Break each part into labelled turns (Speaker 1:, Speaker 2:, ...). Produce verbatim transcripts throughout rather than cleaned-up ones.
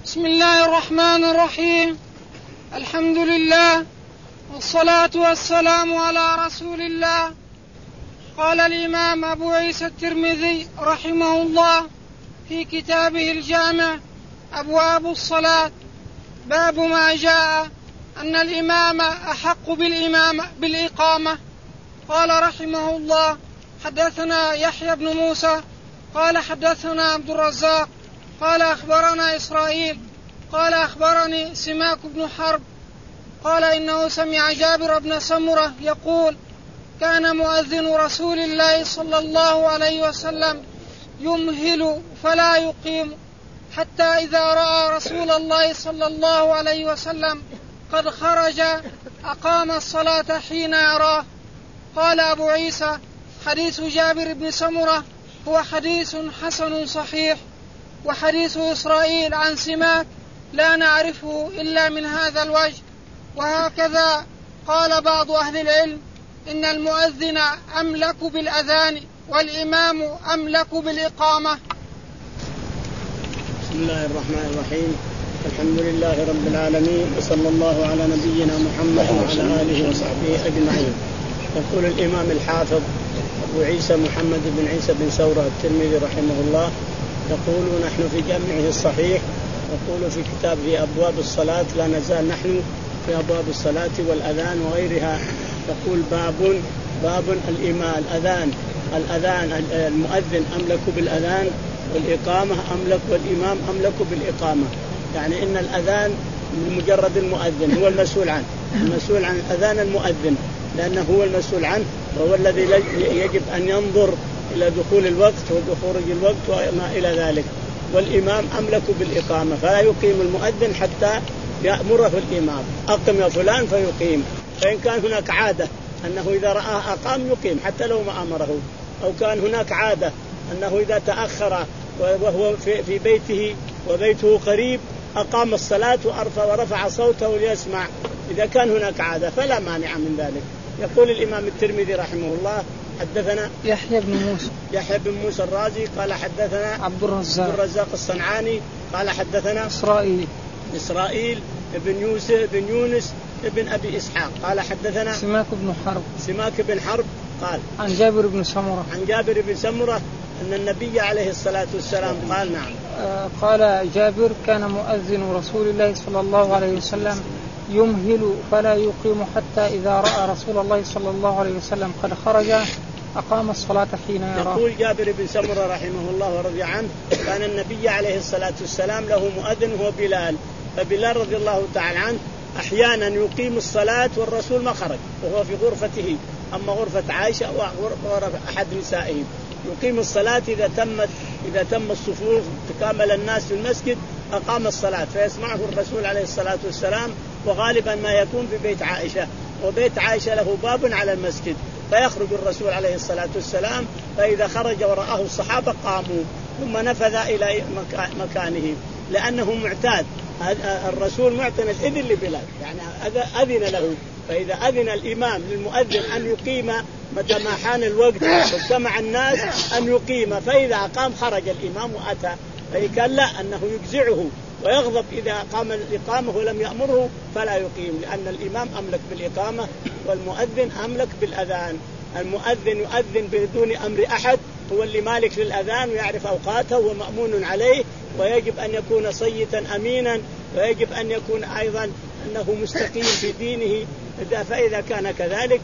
Speaker 1: بسم الله الرحمن الرحيم. الحمد لله والصلاة والسلام على رسول الله. قال الإمام أبو عيسى الترمذي رحمه الله في كتابه الجامع أبواب الصلاة باب ما جاء أن الإمام أحق بالإمام بالإقامة. قال رحمه الله حدثنا يحيى بن موسى قال حدثنا عبد الرزاق قال أخبرنا إسرائيل قال أخبرني سماك بن حرب قال إنه سمع جابر بن سمرة يقول كان مؤذن رسول الله صلى الله عليه وسلم يمهل فلا يقيم حتى إذا رأى رسول الله صلى الله عليه وسلم قد خرج أقام الصلاة حين يراه. قال أبو عيسى حديث جابر بن سمرة هو حديث حسن صحيح، وحديث إسرائيل عن سماك لا نعرفه إلا من هذا الوجه. وهكذا قال بعض أهل العلم إن المؤذن أملك بالأذان والإمام أملك بالإقامة.
Speaker 2: بسم الله الرحمن الرحيم. الحمد لله رب العالمين، وصلى الله على نبينا محمد وعلى آله وصحبه أجمعين. يقول الإمام الحافظ أبو عيسى محمد بن عيسى بن ثورة الترمذي رحمه الله يقول نحن في جامعه الصحيح يقول في كتاب في أبواب الصلاة، لا نزال نحن في أبواب الصلاة والأذان وغيرها. يقول باب باب الإمام الأذان الأذان المؤذن أملك بالأذان والإقامة أملك والإمام أملك بالإقامة. يعني إن الأذان من مجرد المؤذن هو المسؤول عنه، المسؤول عن الأذان المؤذن لأنه هو المسؤول عنه وهو الذي يجب أن ينظر إلى دخول الوقت وخروج الوقت وما إلى ذلك. والإمام أملك بالإقامة فلا يقيم المؤذن حتى يأمره الإمام أقم يا فلان فيقيم. فإن كان هناك عادة أنه إذا رآه أقام يقيم حتى لو ما أمره، أو كان هناك عادة أنه إذا تأخر وهو في بيته وبيته قريب أقام الصلاة وأرفع ورفع صوته ليسمع، إذا كان هناك عادة فلا مانع من ذلك. يقول الإمام الترمذي رحمه الله حدثنا
Speaker 1: يحيى بن موسى
Speaker 2: يحيى بن موسى الرازي قال حدثنا
Speaker 1: عبد الرزاق
Speaker 2: عبد الرزاق الصنعاني قال حدثنا
Speaker 1: إسرائيل
Speaker 2: إسرائيل ابن يوسف بن يونس ابن أبي إسحاق قال حدثنا
Speaker 1: سماك بن حرب
Speaker 2: سماك بن حرب قال
Speaker 1: عن جابر بن سمرة
Speaker 2: عن جابر بن سمرة أن النبي عليه الصلاة والسلام قال نعم
Speaker 1: آه قال جابر كان مؤذن رسول الله صلى الله عليه وسلم يمهل فلا يقيم حتى إذا رأى رسول الله صلى الله عليه وسلم قد خرج أقام الصلاة حين يراه.
Speaker 2: يقول جابر بن سمرة رحمه الله ورضي عنه كان النبي عليه الصلاة والسلام له مؤذن هو بلال، فبلال رضي الله تعالى عنه أحيانا يقيم الصلاة والرسول ما خرج وهو في غرفته، أما غرفة عائشة أو غرفة أحد نسائه يقيم الصلاة إذا تمت إذا تم الصفوف تكامل الناس في المسجد أقام الصلاة فيسمعه الرسول عليه الصلاة والسلام. وغالبا ما يكون في بيت عائشة، وبيت عائشة له باب على المسجد، فيخرج الرسول عليه الصلاة والسلام فإذا خرج ورآه الصحابة قاموا ثم نفذ إلى مكانه لأنه معتاد. الرسول معتن الإذن لبلال يعني أذن له، فإذا أذن الإمام للمؤذن أن يقيم متى ما حان الوقت واجتمع الناس أن يقيم، فإذا قام خرج الإمام وأتى. فإن كان لا أنه يجزعه ويغضب إذا قام الإقامة ولم يأمره فلا يقيم، لأن الإمام أملك بالإقامة والمؤذن أملك بالأذان. المؤذن يؤذن بدون أمر أحد، هو اللي مالك للأذان ويعرف أوقاته ومأمون عليه، ويجب أن يكون صيتا أمينا، ويجب أن يكون أيضا أنه مستقيم في دينه. فإذا كان كذلك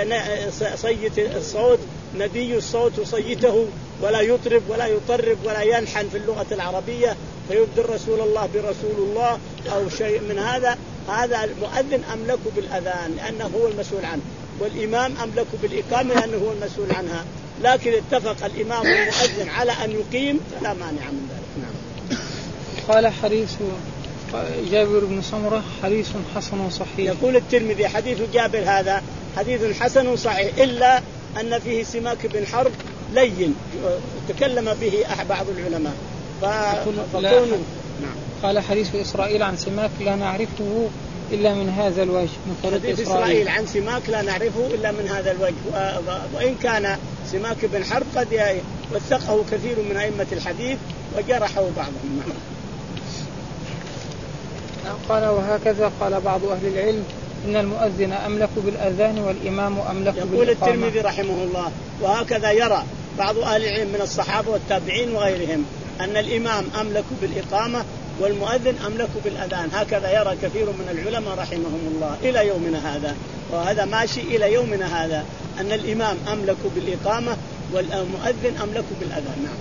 Speaker 2: صيت الصوت ندي الصوت وصيته ولا يطرب ولا يطرب ولا ينحن في اللغة العربية فيبدل رسول الله برسول الله أو شيء من هذا. هذا المؤذن أملك بالأذان لأنه هو المسؤول عنه، والإمام أملك بالإقامة لأنه هو المسؤول عنها. لكن اتفق الإمام والمؤذن على أن يقيم فلا مانع من ذلك. نعم.
Speaker 1: قال حديث جابر بن سمرة حديث حسن صحيح.
Speaker 2: يقول الترمذي حديث جابر هذا حديث حسن صحيح، إلا أن فيه سماك بن حرب لين تكلم به بعض العلماء فكونوا.
Speaker 1: نعم. قال حديث إسرائيل عن سماك لا نعرفه إلا من هذا الوجه.
Speaker 2: حديث إسرائيل عن سماك لا نعرفه إلا من هذا الوجه، وإن كان سماك بن حرب قد وثقه كثير من أئمة الحديث وجرحه بعضهم.
Speaker 1: قال وهكذا قال بعض أهل العلم إن المؤذن أملك بالأذان والإمام أملك بالإقامة.
Speaker 2: يقول الترمذي رحمه الله وهكذا يرى بعض أهل العلم من الصحابة والتابعين وغيرهم أن الإمام أملك بالإقامة والمؤذن أملك بالأذان. هكذا يرى كثير من العلماء رحمهم الله إلى يومنا هذا، وهذا ماشي إلى يومنا هذا أن الإمام أملك بالإقامة والمؤذن أملك بالأذان. نعم.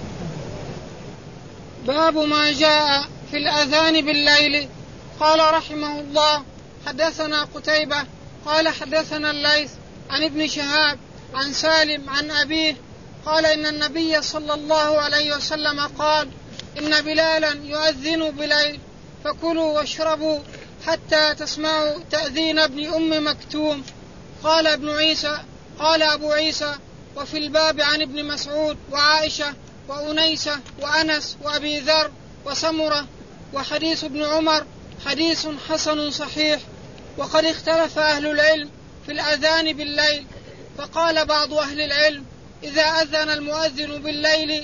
Speaker 1: باب ما جاء في الأذان بالليل. قال رحمه الله حدثنا قتيبة قال حدثنا الليث عن ابن شهاب عن سالم عن أبيه قال إن النبي صلى الله عليه وسلم قال إن بلالا يؤذن بليل فكلوا واشربوا حتى تسمعوا تأذين ابن أم مكتوم. قال ابن عيسى قال أبو عيسى وفي الباب عن ابن مسعود وعائشة وأنيسة وأنس وأبي ذر وسمرة وحديث ابن عمر حديث حسن صحيح. وقد اختلف أهل العلم في الأذان بالليل، فقال بعض أهل العلم إذا أذن المؤذن بالليل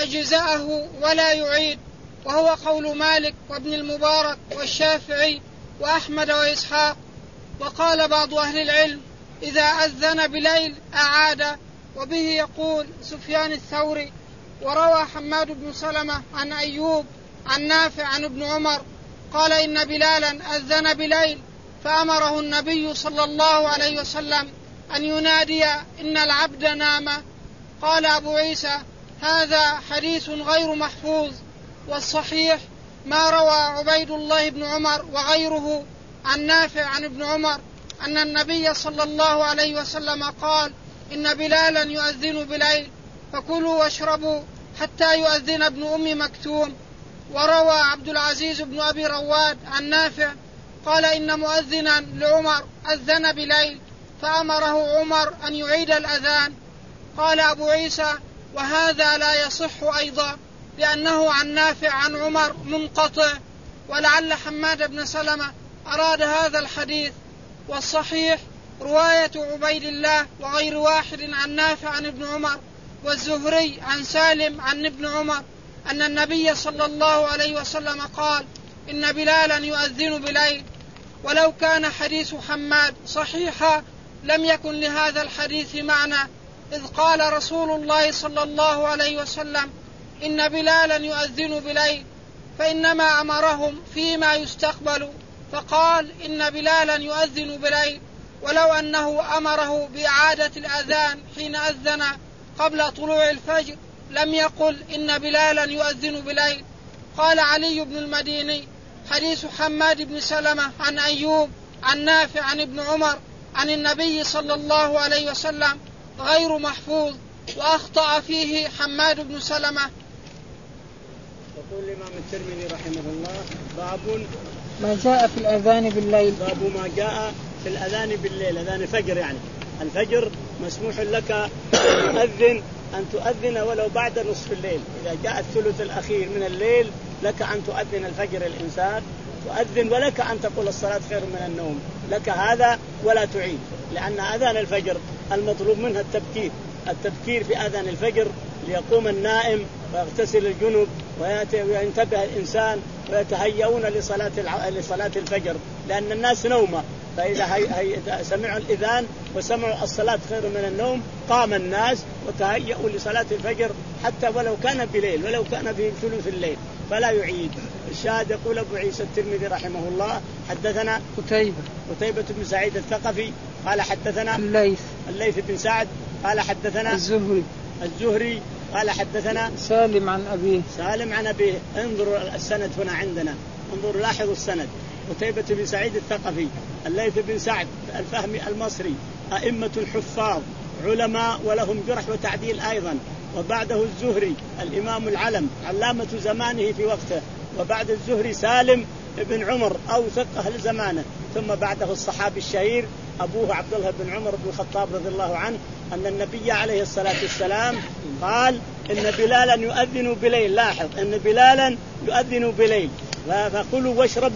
Speaker 1: أجزأه ولا يعيد، وهو قول مالك وابن المبارك والشافعي وأحمد وإسحاق. وقال بعض أهل العلم إذا أذن بليل أعاد، وبه يقول سفيان الثوري. وروى حماد بن سلمة عن أيوب عن نافع عن ابن عمر قال إن بلالا أذن بليل فأمره النبي صلى الله عليه وسلم أن ينادي إن العبد نام. قال أبو عيسى هذا حديث غير محفوظ، والصحيح ما روى عبيد الله بن عمر وغيره عن نافع عن ابن عمر أن النبي صلى الله عليه وسلم قال إن بلالا يؤذن بليل فكلوا واشربوا حتى يؤذن ابن أم مكتوم. وروى عبد العزيز بن أبي رواد عن نافع قال إن مؤذنا لعمر أذن بليل فأمره عمر أن يعيد الأذان. قال أبو عيسى وهذا لا يصح أيضا لأنه عن نافع عن عمر منقطع، ولعل حماد بن سلمة أراد هذا الحديث. والصحيح رواية عبيد الله وغير واحد عن نافع عن ابن عمر والزهري عن سالم عن ابن عمر أن النبي صلى الله عليه وسلم قال إن بلالا يؤذن بليل. ولو كان حديث حماد صحيحا لم يكن لهذا الحديث معنى، إذ قال رسول الله صلى الله عليه وسلم إن بلالا يؤذن بليل، فإنما أمرهم فيما يستقبل فقال إن بلالا يؤذن بليل، ولو أنه أمره بإعادة الأذان حين أذن قبل طلوع الفجر لم يقل إن بلالا يؤذن بليل. قال علي بن المديني حديث حماد بن سلمة عن أيوب عن نافع عن ابن عمر عن النبي صلى الله عليه وسلم غير محفوظ، وأخطأ فيه حماد بن سلمة.
Speaker 2: يقول الإمام الترمذي رحمه الله باب
Speaker 1: ما جاء في الأذان بالليل.
Speaker 2: باب ما جاء في الأذان بالليل، أذان الفجر يعني الفجر مسموح لك تؤذن أن تؤذن ولو بعد نصف الليل. إذا جاء الثلث الأخير من الليل لك أن تؤذن الفجر الإنسان تؤذن، ولك أن تقول الصلاة خير من النوم، لك هذا ولا تعيد، لأن أذان الفجر المطلوب منها التبكير التبكير في أذان الفجر ليقوم النائم ويغتسل الجنب وينتبه الإنسان ويتهيئون لصلاة لصلاة الفجر، لأن الناس نومة، فإذا هي هي سمعوا الإذان وسمعوا الصلاة خير من النوم قام الناس وتهيئوا لصلاة الفجر حتى ولو كان بليل ولو كان في ثلث الليل فلا يعيد. الشاهد يقول أبو عيسى الترمذي رحمه الله حدثنا
Speaker 1: قتيبة
Speaker 2: قتيبة بن سعيد الثقفي قال حدثنا
Speaker 1: الليث
Speaker 2: الليث بن سعد قال حدثنا
Speaker 1: الزهري
Speaker 2: الزهري قال حدثنا
Speaker 1: سالم عن أبيه
Speaker 2: سالم عن أبيه. انظروا السند هنا عندنا، انظروا لاحظوا السند. قتيبة بن سعيد الثقفي، الليث بن سعد الفهمي المصري، أئمة حفاظ علماء ولهم جرح وتعديل أيضا. وبعده الزهري الإمام العلم علامة زمانه في وقته. وبعد الزهري سالم بن عمر أوثق أهل زمانه. ثم بعده الصحابي الشهير أبوه عبد الله بن عمر بن الخطاب رضي الله عنه أن النبي عليه الصلاة والسلام قال إن بلالا يؤذن بليل. لاحظ إن بلالا يؤذن بليل، فكلوا واشربوا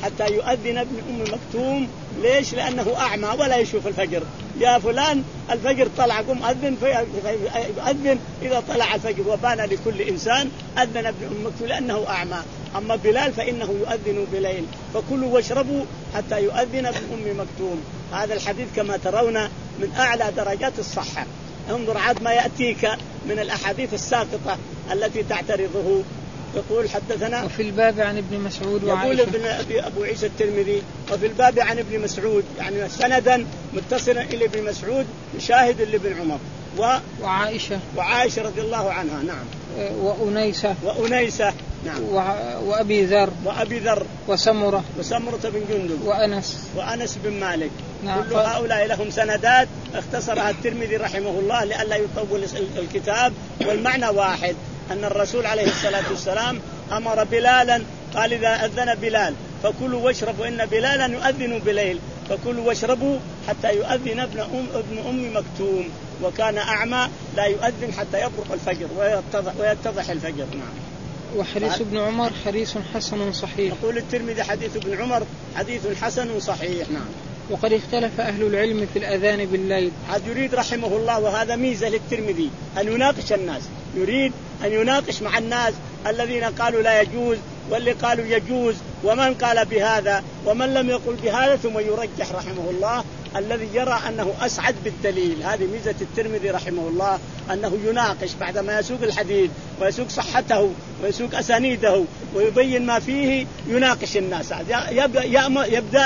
Speaker 2: حتى يؤذن ابن أم مكتوم. ليش؟ لأنه أعمى ولا يشوف الفجر. يا فلان الفجر طلع، قم أذن فيؤذن إذا طلع الفجر، وبان لكل إنسان أذن ابن أم مكتوم لأنه أعمى. أما بلال فإنه يؤذن بليل، فكلوا واشربوا حتى يؤذن ابن أم مكتوم. هذا الحديث كما ترون من أعلى درجات الصحة. انظر عاد ما يأتيك من الأحاديث الساقطة التي تعترضه. يقول حدثنا
Speaker 1: وفي الباب عن ابن مسعود
Speaker 2: وعائشة. يقول ابن أبو عيسى الترمذي وفي الباب عن ابن مسعود، يعني سندا متصلا إلى ابن مسعود شاهد لابن عمر و...
Speaker 1: وعائشة
Speaker 2: وعائشة رضي الله عنها. نعم.
Speaker 1: وأنيسة
Speaker 2: وأنيسة نعم.
Speaker 1: وأبي ذر
Speaker 2: وأبي ذر
Speaker 1: وسمرة
Speaker 2: وسمرة بن جندب
Speaker 1: وأنس
Speaker 2: وأنس بن مالك.
Speaker 1: نعم.
Speaker 2: كل هؤلاء لهم سندات اختصرها الترمذي رحمه الله لئلا يطول الكتاب، والمعنى واحد، أن الرسول عليه الصلاة والسلام أمر بلالا، قال إذا أذن بلال فكلوا واشربوا إن بلالا يؤذن بليل، فكلوا واشربوا حتى يؤذن ابن أم, ابن أم مكتوم، وكان أعمى لا يؤذن حتى يبرق الفجر ويتضح, ويتضح الفجر. نعم.
Speaker 1: وحديث ابن عمر حديث حسن صحيح.
Speaker 2: يقول الترمذي حديث ابن عمر حديث حسن صحيح. نعم.
Speaker 1: وقد اختلف أهل العلم في الأذان بالليل.
Speaker 2: عاد يريد رحمه الله، وهذا ميزة للترمذي، أن يناقش الناس، يريد أن يناقش مع الناس الذين قالوا لا يجوز واللي قالوا يجوز، ومن قال بهذا ومن لم يقل بهذا، ثم يرجح رحمه الله الذي يرى أنه أسعد بالدليل. هذه ميزة الترمذي رحمه الله، أنه يناقش بعدما يسوق الحديث ويسوق صحته ويسوق أسانيده ويبين ما فيه، يناقش الناس. يبدأ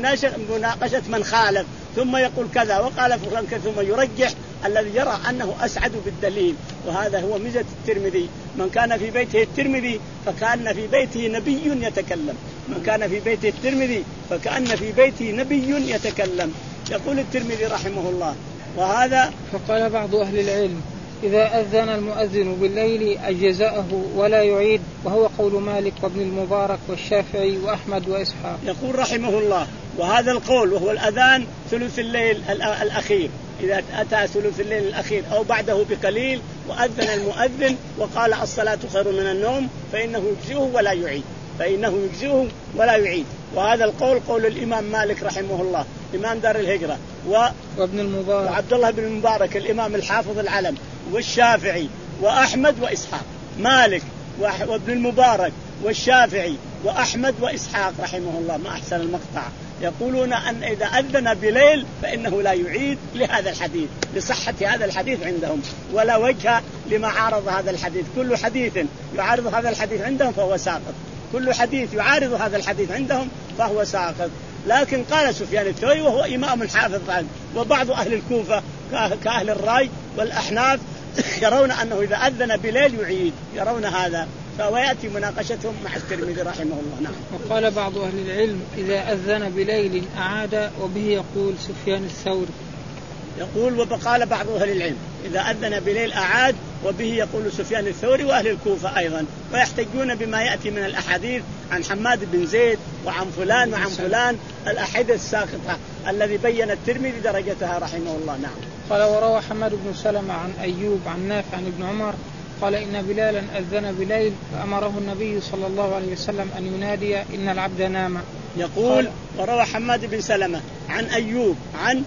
Speaker 2: بمناقشة من خالف، ثم يقول كذا وقال فلان كذا، ثم يرجح الذي يرى أنه أسعد بالدليل. وهذا هو ميزة الترمذي. من كان في بيته الترمذي فكأن في بيته نبي يتكلم، من كان في بيته الترمذي فكأن في بيته نبي يتكلم. يقول الترمذي رحمه الله وهذا.
Speaker 1: فقال بعض أهل العلم إذا أذن المؤذن بالليل أجزأه ولا يعيد، وهو قول مالك وابن المبارك والشافعي وأحمد وإسحاق.
Speaker 2: يقول رحمه الله وهذا القول وهو الأذان ثلث الليل الأخير، إذا أتى ثلث الليل الأخير أو بعده بقليل وأذن المؤذن وقال الصلاة خير من النوم، فإنه يجزئه ولا يعيد، فإنه يجزئه ولا يعيد. وهذا القول قول الإمام مالك رحمه الله إمام دار الهجرة و...
Speaker 1: وابن المبارك
Speaker 2: وعبد الله بن المبارك الإمام الحافظ العلم، والشافعي وأحمد وإسحاق. مالك وابن المبارك والشافعي وأحمد وإسحاق رحمه الله، ما أحسن المقطع، يقولون أن إذا أذن بليل فإنه لا يعيد لهذا الحديث، لصحة هذا الحديث عندهم، ولا وجه لما عارض هذا الحديث. كل حديث يعارض هذا الحديث عندهم فهو ساقط، كل حديث يعارض هذا الحديث عندهم فهو ساقط. لكن قال سفيان الثوري وهو إمام حافظ، وبعض أهل الكوفة كأهل الراي والأحناف يرون أنه إذا أذن بليل يعيد، يرون هذا، فويأتي مناقشتهم مع الترمذي رحمه الله. نعم.
Speaker 1: وقال بعض أهل العلم إذا أذن بليل أعاد، وبه يقول سفيان الثوري.
Speaker 2: يقول وقال بعض أهل العلم إذا أذن بليل أعاد، وبه يقول سفيان الثوري وأهل الكوفة أيضا، ويحتجون بما يأتي من الأحاديث عن حماد بن زيد وعن فلان وعن فلان، الأحاديث الساقطة الذي بين الترمذي درجتها رحمه الله. نعم.
Speaker 1: قال وروى حماد بن سلمة عن أيوب عن نافع عن ابن عمر قال إن بلالا أذن بليل فأمره النبي صلى الله عليه وسلم أن ينادي إن العبد نام.
Speaker 2: يقول وروى حماد بن سلمة عن أيوب عن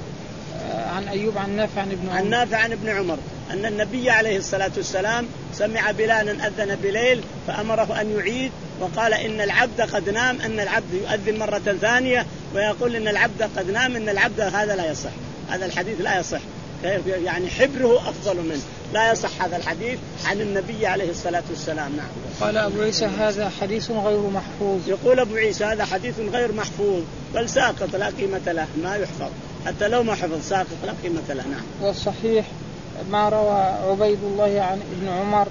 Speaker 1: عن أيوب عن نافع عن ابن عمر
Speaker 2: عن نافع عن ابن عمر أن النبي عليه الصلاة والسلام سمع بلالا أذن بليل فأمره أن يعيد، وقال إن العبد قد نام، أن العبد يؤذن مرة ثانية ويقول إن العبد قد نام، إن العبد هذا لا يصح، هذا الحديث لا يصح، يعني حبره أفضل منه، لا يصح هذا الحديث عن النبي عليه الصلاة والسلام. نعم.
Speaker 1: قال أبو عيسى هذا حديث غير محفوظ.
Speaker 2: يقول أبو عيسى هذا حديث غير محفوظ، بل ساقط لا قيمة له، ما يحفظ حتى لو ما حفظ، ساقط لا قيمة له. نعم.
Speaker 1: والصحيح ما روى عبيد الله عن ابن عمر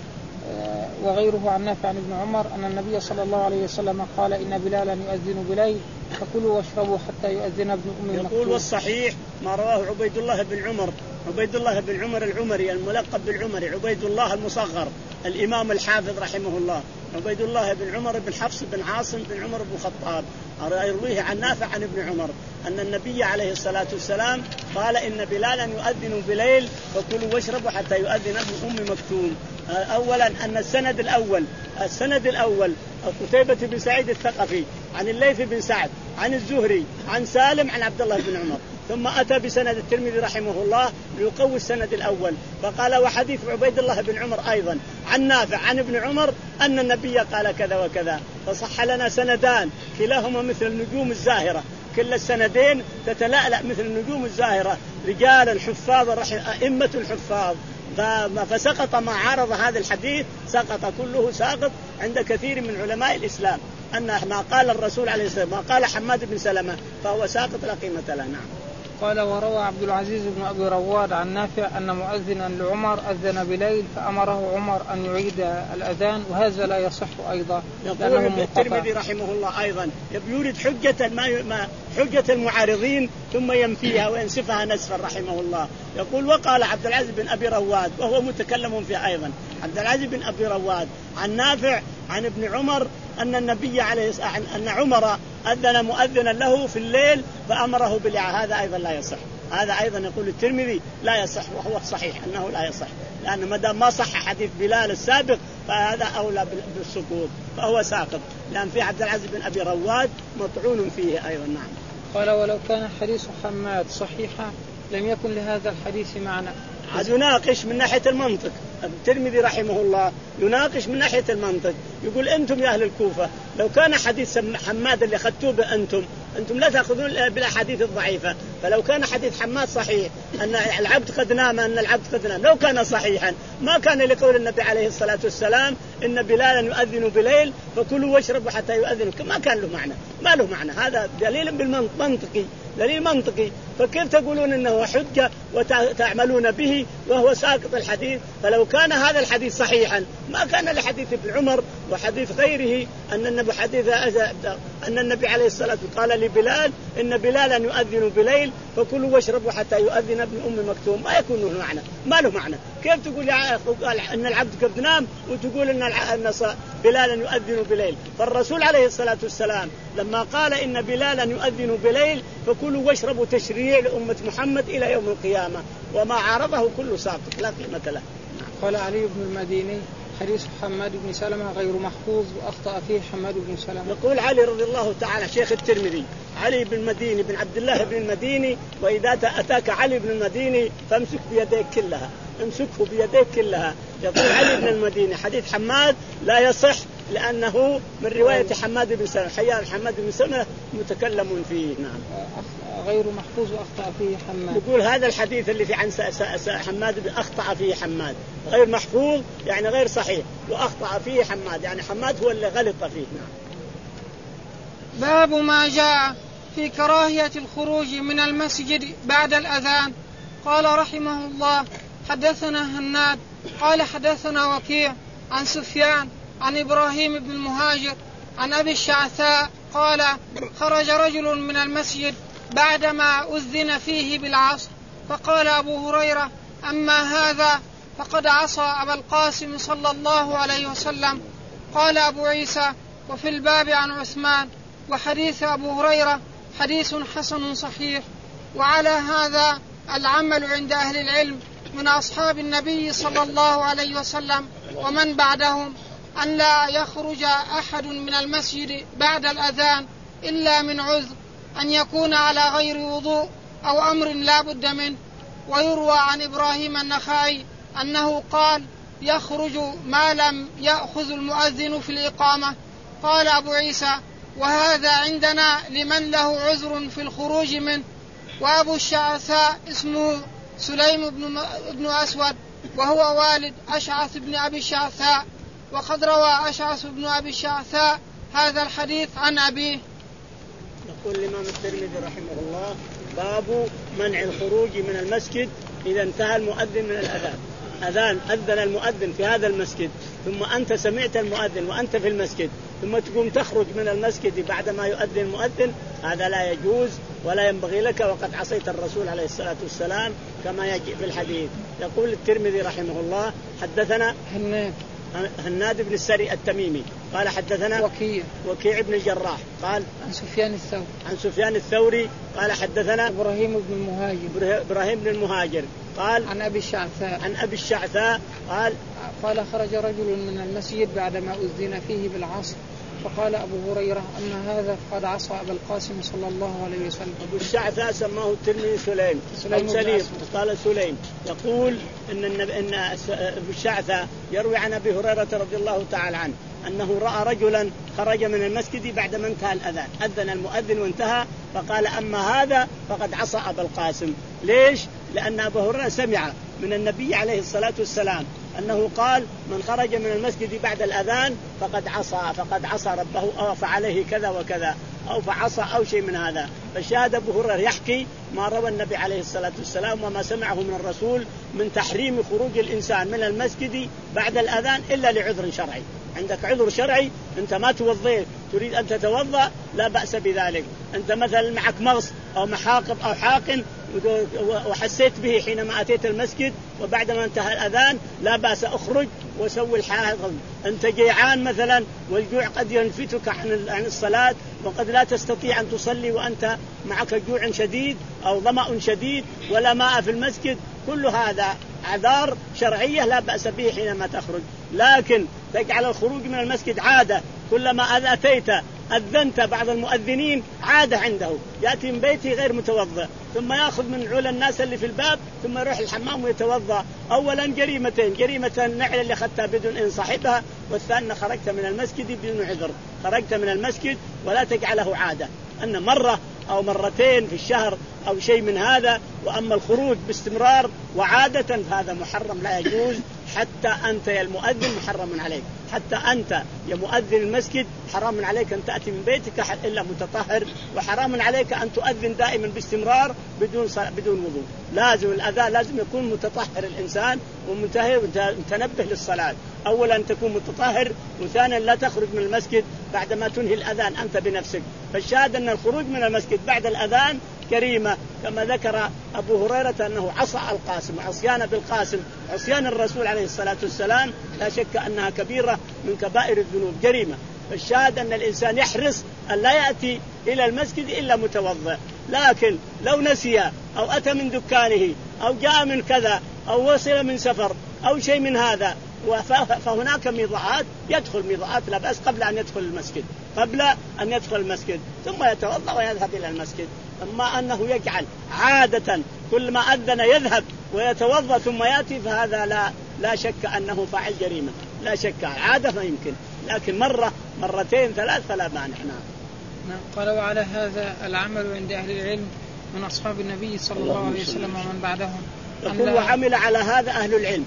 Speaker 1: وغيره عن نافع عن ابن عمر أن النبي صلى الله عليه وسلم قال إن بلالا يؤذن بليل فكلوا واشربوا حتى يؤذن ابن أم مكتوم.
Speaker 2: يقول والصحيح ما رواه عبيد الله بن عمر، عبيد الله بن عمر العمري الملقب بالعمري، عبيد الله المصغر الإمام الحافظ رحمه الله، عبيد الله بن عمر بن حفص بن عاصم بن عمر بن الخطاب يرويه عن نافع عن ابن عمر أن النبي عليه الصلاة والسلام قال إن بلالا يؤذن بليل فكلوا واشربوا حتى يؤذن ابن أم مكتوم. أولا أن السند الأول السند الأول قتيبة بن سعيد الثقفي عن الليث بن سعد عن الزهري عن سالم عن عبد الله بن عمر، ثم أتى بسند الترمذي رحمه الله ليقوي السند الأول فقال وحديث عبيد الله بن عمر أيضا عن نافع عن ابن عمر أن النبي قال كذا وكذا، فصح لنا سندان كلاهما مثل النجوم الزاهرة، كل السندين تتلألأ مثل النجوم الزاهرة، رجالا حفاظ أئمة الحفاظ، فسقط ما عارض هذا الحديث سقط كله ساقط عند كثير من علماء الإسلام، أن ما قال الرسول عليه الصلاة والسلام ما قال حماد بن سلمة فهو ساقط لا قيمة له. نعم.
Speaker 1: قال وروى عبد العزيز بن أبي رواد عن نافع أن مؤذنا لعمر أذن بليل فأمره عمر أن يعيد الأذان، وهذا لا يصح أيضا.
Speaker 2: يقول الترمذي رحمه الله أيضا يورد حجة ما حجة المعارضين ثم ينفيها وينسفها نسفا رحمه الله. يقول وقال عبد العزيز بن أبي رواد وهو متكلم فيه أيضا، عبد العزيز بن أبي رواد عن نافع عن ابن عمر أن النبي عليه أن عمر أذن مؤذنا له في الليل فأمره بالإعادة، هذا أيضا لا يصح، هذا أيضا يقول الترمذي لا يصح، وهو صحيح أنه لا يصح، لأن ما دام ما صح حديث بلال السابق فهذا أولى بالسقوط فهو ساقط، لأن في عبد العزيز بن أبي رواد مطعون فيه أيضا. نعم.
Speaker 1: قال ولو كان حديث حماد صحيحا لم يكن لهذا الحديث معنى.
Speaker 2: عاد يناقش من ناحية المنطق، الترمذي رحمه الله يناقش من ناحية المنطق، يقول أنتم يا أهل الكوفة لو كان حديث حماد اللي أخذتوه بأنتم أنتم لا تأخذون بالأحاديث الضعيفة، فلو كان حديث حماد صحيح أن العبد قد نام أن العبد قد نام لو كان صحيحا ما كان لقول النبي عليه الصلاة والسلام إن بلالا يؤذن بليل فكلوا واشربوا حتى يؤذن، ما كان له معنى، ما له معنى، هذا دليل بالمنطقي دليل منطقي، فكيف تقولون إنه حجة وتعملون به وهو ساقط الحديث؟ فلو كان هذا الحديث صحيحا ما كان لحديث ابن عمر وحديث غيره أن النبي حديث أن النبي عليه الصلاة والسلام قال لبلال إن بلالا يؤذن بليل فكلوا واشربوا حتى يؤذن ابن أم مكتوم، ما يكون له معنى، ما له معنى. كيف تقول أن العبد قد نام وتقول أن بلالا يؤذن بليل؟ فالرسول عليه الصلاة والسلام لما قال إن بلالا يؤذن بليل فكلوا واشربوا تشريع لأمة محمد إلى يوم القيامة، وما عارضه كله ساقط لا قيمة له.
Speaker 1: قال علي بن المديني حديث حماد بن سلمة غير محفوظ وأخطأ فيه حماد بن سلمة.
Speaker 2: يقول علي رضي الله تعالى شيخ الترمذي علي بن المديني بن عبد الله بن المديني، وإذا أتاك علي بن المديني فامسك بيديك كلها، امسكه بيديك كلها. يقول علي بن المديني حديث حماد لا يصح لأنه من رواية حماد بن سلمة، حيان حماد بن سلمة متكلم فيه. نعم.
Speaker 1: غير محفوظ وأخطأ فيه حماد.
Speaker 2: يقول هذا الحديث اللي في عن حماد بن أخطأ فيه حماد غير محفوظ يعني غير صحيح، وأخطأ فيه حماد يعني حماد هو اللي غلط فيه. نعم.
Speaker 1: باب ما جاء في كراهية الخروج من المسجد بعد الأذان. قال رحمه الله حدثنا هناد قال حدثنا وكيع عن سفيان عن إبراهيم بن المهاجر عن أبي الشعثاء قال خرج رجل من المسجد بعدما أذن فيه بالعصر فقال أبو هريرة أما هذا فقد عصى أبا القاسم صلى الله عليه وسلم. قال أبو عيسى وفي الباب عن عثمان وحديث أبو هريرة حديث حسن صحيح. وعلى هذا العمل عند أهل العلم من أصحاب النبي صلى الله عليه وسلم ومن بعدهم أن لا يخرج أحد من المسجد بعد الأذان إلا من عذر أن يكون على غير وضوء أو أمر لا بد منه. ويروى عن إبراهيم النخعي أنه قال يخرج ما لم يأخذ المؤذن في الإقامة. قال أبو عيسى وهذا عندنا لمن له عذر في الخروج منه. وأبو الشعثاء اسمه سليم بن أسود وهو والد أشعث بن أبي الشعثاء، وقد روى أشعث بن أبي الشعثاء هذا الحديث عن أبيه.
Speaker 2: يقول الإمام الترمذي رحمه الله باب منع الخروج من المسجد إذا انتهى المؤذن من الأذان. أذان أذن المؤذن في هذا المسجد ثم أنت سمعت المؤذن وأنت في المسجد ثم تقوم تخرج من المسجد بعدما يؤذن المؤذن، هذا لا يجوز ولا ينبغي لك، وقد عصيت الرسول عليه الصلاة والسلام كما يجي في الحديث. يقول الترمذي رحمه الله حدثنا
Speaker 1: هناد
Speaker 2: هناد بن السري التميمي قال حدثنا
Speaker 1: وكيع
Speaker 2: وكيع بن الجراح قال
Speaker 1: عن سفيان الثوري
Speaker 2: عن سفيان الثوري قال حدثنا
Speaker 1: إبراهيم بن المهاجر
Speaker 2: إبراهيم بن المهاجر قال
Speaker 1: عن أبي الشعثاء
Speaker 2: عن أبي الشعثاء قال
Speaker 1: قال خرج رجل من المسجد بعدما أذن فيه بالعصر فقال أبو هريرة أن هذا فقد عصى أبا القاسم صلى الله عليه وسلم.
Speaker 2: أبو الشعثاء سماه الترمذي سليم سليم سليم قال سليم يقول إن إن أبو الشعثاء يروي عن أبي هريرة رضي الله تعالى عنه أنه رأى رجلا خرج من المسجد بعدما انتهى الأذان، أذن المؤذن وانتهى فقال أما هذا فقد عصى أبا القاسم. ليش؟ لأن أبو هريرة سمع من النبي عليه الصلاة والسلام أنه قال من خرج من المسجد بعد الأذان فقد عصى فقد عصى ربه أو فعليه كذا وكذا أو فعصى أو شيء من هذا. فشاهد أبو هريرة يحكي ما روى النبي عليه الصلاة والسلام وما سمعه من الرسول من تحريم خروج الإنسان من المسجد بعد الأذان إلا لعذر شرعي. عندك عذر شرعي أنت ما توضيت تريد أن تتوضأ لا بأس بذلك. أنت مثلا معك مغص أو محاقب أو حاقن وحسيت به حينما أتيت المسجد وبعدما انتهى الأذان لا بأس أخرج وسوي الحاقب. أنت جيعان مثلا والجوع قد ينفتك عن الصلاة وقد لا تستطيع أن تصلي وأنت معك جوع شديد أو ظمأ شديد ولا ماء في المسجد، كل هذا أعذار شرعية لا بأس به حينما تخرج. لكن تجعل الخروج من المسجد عادة، كلما أتيت أذنت بعض المؤذنين عادة عنده يأتي من بيته غير متوضأ ثم يأخذ من عول الناس اللي في الباب ثم يروح الحمام ويتوضأ. أولا جريمتين، جريمة النعل اللي أخذتها بدون إن صاحبها، والثانية خرجت من المسجد بدون عذر. خرجت من المسجد ولا تجعله عادة أن مرة أو مرتين في الشهر أو شيء من هذا. وأما الخروج باستمرار وعادة فهذا محرم لا يجوز. حتى أنت يا المؤذن محرم عليك، حتى أنت يا مؤذن المسجد حرام عليك أن تأتي من بيتك إلا متطهر، وحرام عليك أن تؤذن دائما باستمرار بدون بدون وضوء. لازم الأذان لازم يكون متطهر الإنسان ومنتهي ومتنبه للصلاة. أولا أن تكون متطهر، وثانيا لا تخرج من المسجد بعدما تنهي الأذان أنت بنفسك. فالشاهد أن الخروج من المسجد بعد الأذان كريمة، كما ذكر أبو هريرة أنه عصى القاسم، عصيان بالقاسم، عصيان الرسول عليه الصلاة والسلام لا شك أنها كبيرة من كبائر الذنوب، جريمة. فالشاهد أن الإنسان يحرص أن لا يأتي إلى المسجد إلا متوضئ. لكن لو نسي أو أتى من دكانه أو جاء من كذا أو وصل من سفر أو شيء من هذا فهناك ميضاعات يدخل ميضاعات لا بأس قبل أن يدخل المسجد قبل أن يدخل المسجد ثم يتوضأ ويذهب إلى المسجد. أما أنه يجعل عادة كل ما أذن يذهب ويتوضأ ثم يأتي فهذا لا لا شك أنه فاعل جريمة، لا شك. عادة ما يمكن، لكن مرة مرتين ثلاث فلا مانع.
Speaker 1: نعم. قال وعلى هذا العمل عند أهل العلم من أصحاب النبي صلى الله عليه وسلم ومن بعدهم.
Speaker 2: يقول وعمل على هذا أهل العلم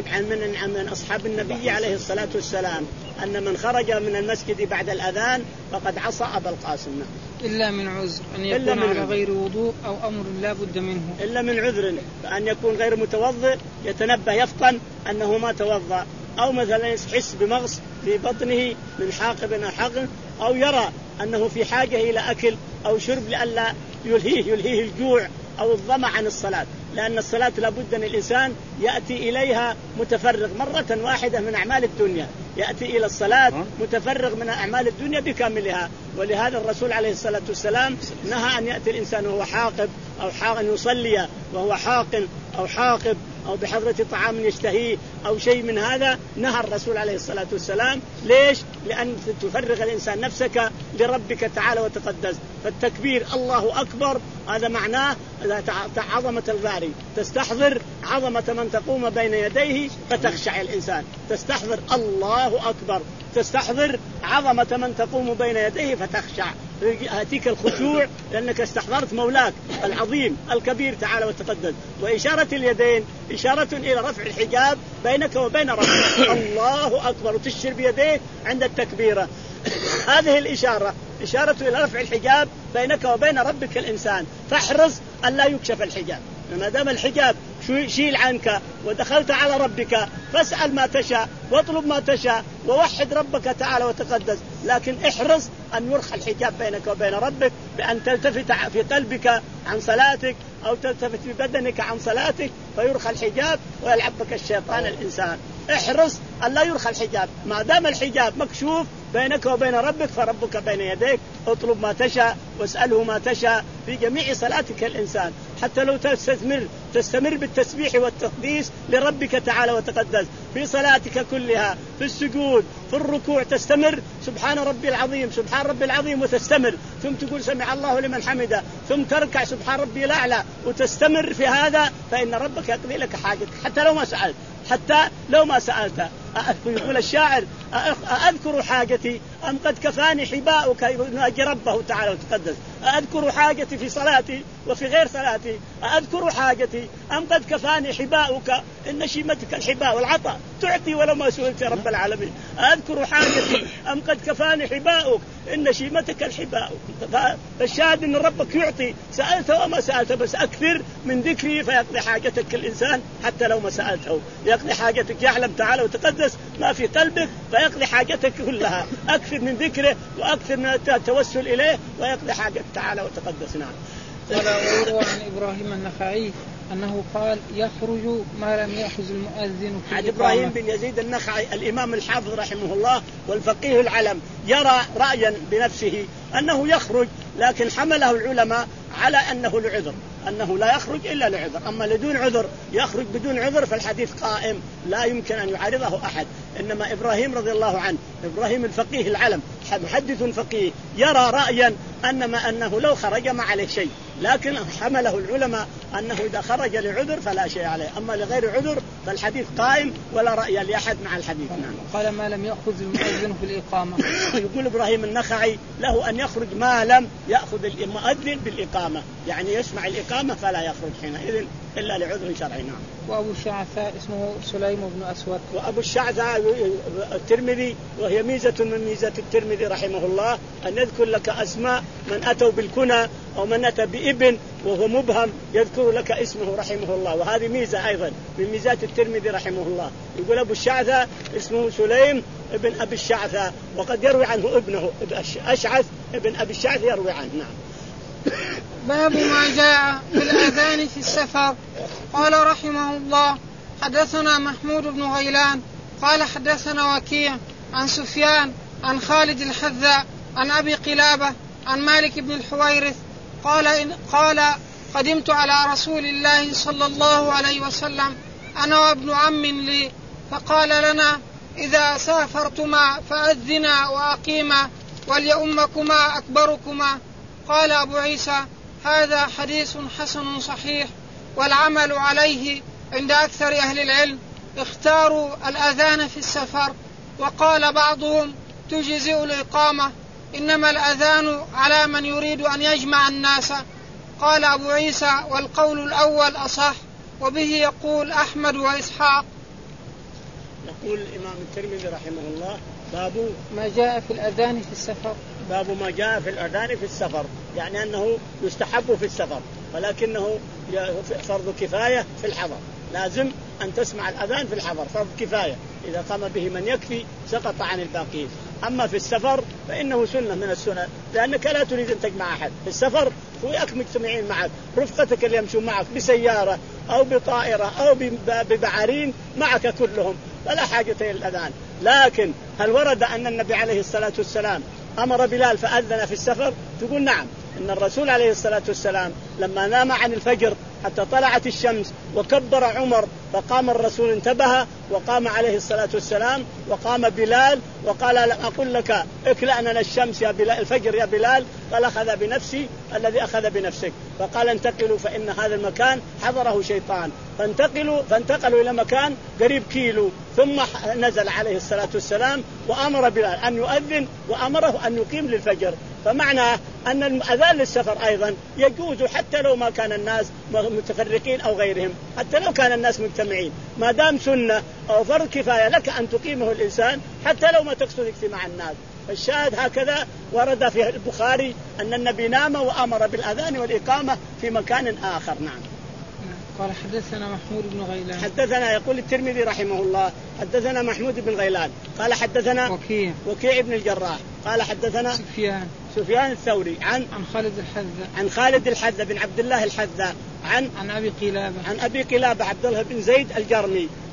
Speaker 2: من من أصحاب النبي عليه الصلاة والسلام أن من خرج من المسجد بعد الأذان فقد عصى أبا القاسم.
Speaker 1: إلا من عذر أن يكون على غير وضوء أو أمر لا بد منه.
Speaker 2: إلا من عذر فأن يكون غير متوضئ يتنبه يفطن أنه ما توضأ، أو مثلا يحس بمغص في بطنه من حاقب أو حقن، أو يرى أنه في حاجة إلى أكل أو شرب لئلا يلهيه يلهيه الجوع أو الظمأ عن الصلاة. لأن الصلاة لابد أن الإنسان يأتي إليها متفرغ مرة واحدة من أعمال الدنيا، يأتي إلى الصلاة متفرغ من أعمال الدنيا بكاملها. ولهذا الرسول عليه الصلاة والسلام نهى أن يأتي الإنسان وهو حاقب أو حاقن يصلي وهو حاقن أو حاقب أو بحضرة طعام يشتهيه أو شيء من هذا. نهى الرسول عليه الصلاة والسلام. ليش؟ لأن تفرغ الإنسان نفسك لربك تعالى وتقدس. فالتكبير الله أكبر هذا معناه عظمة الباري، تستحضر عظمة من تقوم بين يديه فتخشع الإنسان. تستحضر الله أكبر، تستحضر عظمة من تقوم بين يديه فتخشع، هاتيك الخشوع لأنك استحضرت مولاك العظيم الكبير تعالى وتقدس. وإشارة اليدين إشارة إلى رفع الحجاب بينك وبين ربك. الله أكبر وتشير بيديك عند التكبيرة. هذه الإشارة إشارة إلى رفع الحجاب بينك وبين ربك الإنسان. فاحرص أن لا يكشف الحجاب، ما دام الحجاب شيل عنك ودخلت على ربك فاسأل ما تشاء واطلب ما تشاء ووحد ربك تعالى وتقدس. لكن احرص أن يرخى الحجاب بينك وبين ربك بأن تلتفت في قلبك عن صلاتك أو تلتفت في بدنك عن صلاتك فيرخى الحجاب ويلعب بك الشيطان الإنسان. احرص أن لا يرخى الحجاب، ما دام الحجاب مكشوف بينك وبين ربك فربك بين يديك، اطلب ما تشاء واسأله ما تشاء في جميع صلاتك الإنسان، حتى لو تستمر تستمر بالتسبيح والتقديس لربك تعالى وتقدس في صلاتك كلها، في السجود في الركوع تستمر سبحان ربي العظيم سبحان ربي العظيم وتستمر، ثم تقول سمع الله لمن حمده، ثم تركع سبحان ربي الأعلى وتستمر في هذا، فإن ربك يقضي لك حاجتك حتى لو ما سألت، حتى لو ما سألت. يقول الشاعر أذكر حاجتي أم قد كفاني حباؤك يناجي ربه تعالى وتقدس، أذكر حاجتي في صلاتي وفي غير صلاتي، أذكر حاجتي أم قد كفاني حباؤك إن شيمتك الحباء والعطاء تعطي ولو ما سئلت يا رب العالمين، أذكر حاجتي أم قد كفاني حباؤك إن شيمتك الحباء. فالشاهد إن ربك يعطي سألته وما سألته، بس أكثر من ذكري فيقضي حاجتك الإنسان حتى لو ما سألته، يقضي حاجتك يعلم تعالى وتقدس ما في قلبك فيقضي حاجتك كلها، أكثر من ذكره وأكثر من التوسل إليه ويقضي حاجتك تعالى وتقدس. نعم.
Speaker 1: ولا وروى عن إبراهيم النخعي أنه قال يخرج ما لم يأخذ المؤذن في
Speaker 2: عن إبراهيم بن يزيد النخعي الإمام الحافظ رحمه الله والفقيه العلم يرى رأيا بنفسه أنه يخرج، لكن حمله العلماء على أنه لعذر، أنه لا يخرج إلا لعذر، أما لدون عذر يخرج بدون عذر فالحديث قائم لا يمكن أن يعارضه أحد. إنما إبراهيم رضي الله عنه إبراهيم الفقيه العلم محدث فقيه يرى رأيا أنما أنه لو خرج ما عليه شيء، لكن حمله العلماء أنه إذا خرج لعذر فلا شيء عليه، أما لغير عذر فالحديث قائم ولا رأي لأحد مع الحديث. نعم.
Speaker 1: قال ما لم يأخذ المؤذن في الإقامة.
Speaker 2: يقول إبراهيم النخعي له أن يخرج ما لم يأخذ المؤذن بالإقامة، يعني يسمع الإقامة فلا يخرج حينئذ إلا لعذر شرعي. نعم.
Speaker 1: وأبو الشعثاء اسمه سليم بن أسود.
Speaker 2: وأبو الشعثاء الترمذي، وهي ميزة من ميزات الترمذي رحمه الله أن يذكر لك أسماء من أتوا بالكنى أو من أتى بابن وهو مبهم يذكر لك اسمه رحمه الله، وهذه ميزة أيضا من ميزات الترمذي رحمه الله. يقول أبو الشعثاء اسمه سليم ابن أبي الشعثاء، وقد يروي عنه ابنه أشعث ابن أبي الشعث يروي عنه. نعم.
Speaker 1: باب ما جاء في الأذان في السفر. قال رحمه الله حدثنا محمود بن غيلان قال حدثنا وكيع عن سفيان عن خالد الحذاء عن أبي قلابة عن مالك بن الحويرث قال إن قال قدمت على رسول الله صلى الله عليه وسلم أنا وابن عم لي، فقال لنا إذا سافرتما فأذنا وأقيما وليؤمكما أكبركما. قال أبو عيسى هذا حديث حسن صحيح، والعمل عليه عند أكثر أهل العلم، اختاروا الأذان في السفر، وقال بعضهم تجزئ الإقامة، إنما الأذان على من يريد أن يجمع الناس. قال أبو عيسى والقول الأول أصح، وبه يقول أحمد وإسحاق.
Speaker 2: يقول الإمام الترمذي رحمه الله باب
Speaker 1: ما جاء في الأذان في السفر.
Speaker 2: باب ما جاء في الأذان في السفر، يعني أنه يستحب في السفر، ولكنه فرض كفاية في الحضر، لازم أن تسمع الأذان في الحضر فرض كفاية، إذا قام به من يكفي سقط عن الباقين. أما في السفر فإنه سنة من السنة، لأنك لا تريد أن تجمع أحد في السفر، وياك مجتمعين معك، رفقتك اللي يمشون معك بسيارة أو بطائرة أو ببعارين معك كلهم، فلا حاجة إلى الأذان. لكن هل ورد أن النبي عليه الصلاة والسلام أمر بلال فأذن في السفر؟ تقول نعم، إن الرسول عليه الصلاة والسلام لما نام عن الفجر حتى طلعت الشمس وكبر عمر فقام الرسول انتبه وقام عليه الصلاة والسلام وقام بلال وقال أقول لك اكلأنا الشمس يا بلال الفجر يا بلال، قال أخذ بنفسي الذي أخذ بنفسك، فقال انتقلوا فإن هذا المكان حضره شيطان، فانتقلوا فانتقلوا إلى مكان قريب كيلو، ثم نزل عليه الصلاة والسلام وأمر بلال أن يؤذن وأمره أن يقيم للفجر. فمعنى أن الأذان للسفر أيضا يجوز حتى لو ما كان الناس متفرقين أو غيرهم، حتى لو كان الناس مجتمعين، ما دام سنة أو فرض كفاية لك أن تقيمه الإنسان حتى لو ما تقصد اجتماع الناس. الشاهد هكذا ورد في البخاري أن النبي نام وأمر بالأذان والإقامة في مكان آخر. نعم.
Speaker 1: قال حدثنا محمود بن غيلان.
Speaker 2: حدثنا يقول الترمذي رحمه الله حدثنا محمود بن غيلان قال حدثنا
Speaker 1: وكيع
Speaker 2: وكيع بن الجراح قال حدثنا
Speaker 1: سفيان
Speaker 2: سفيان الثوري عن
Speaker 1: عن خالد الحذاء
Speaker 2: عن خالد الحذاء بن عبد الله الحذاء عن
Speaker 1: عن أبي قلابة
Speaker 2: عن أبي قلابة عبد الله بن زيد الجرمي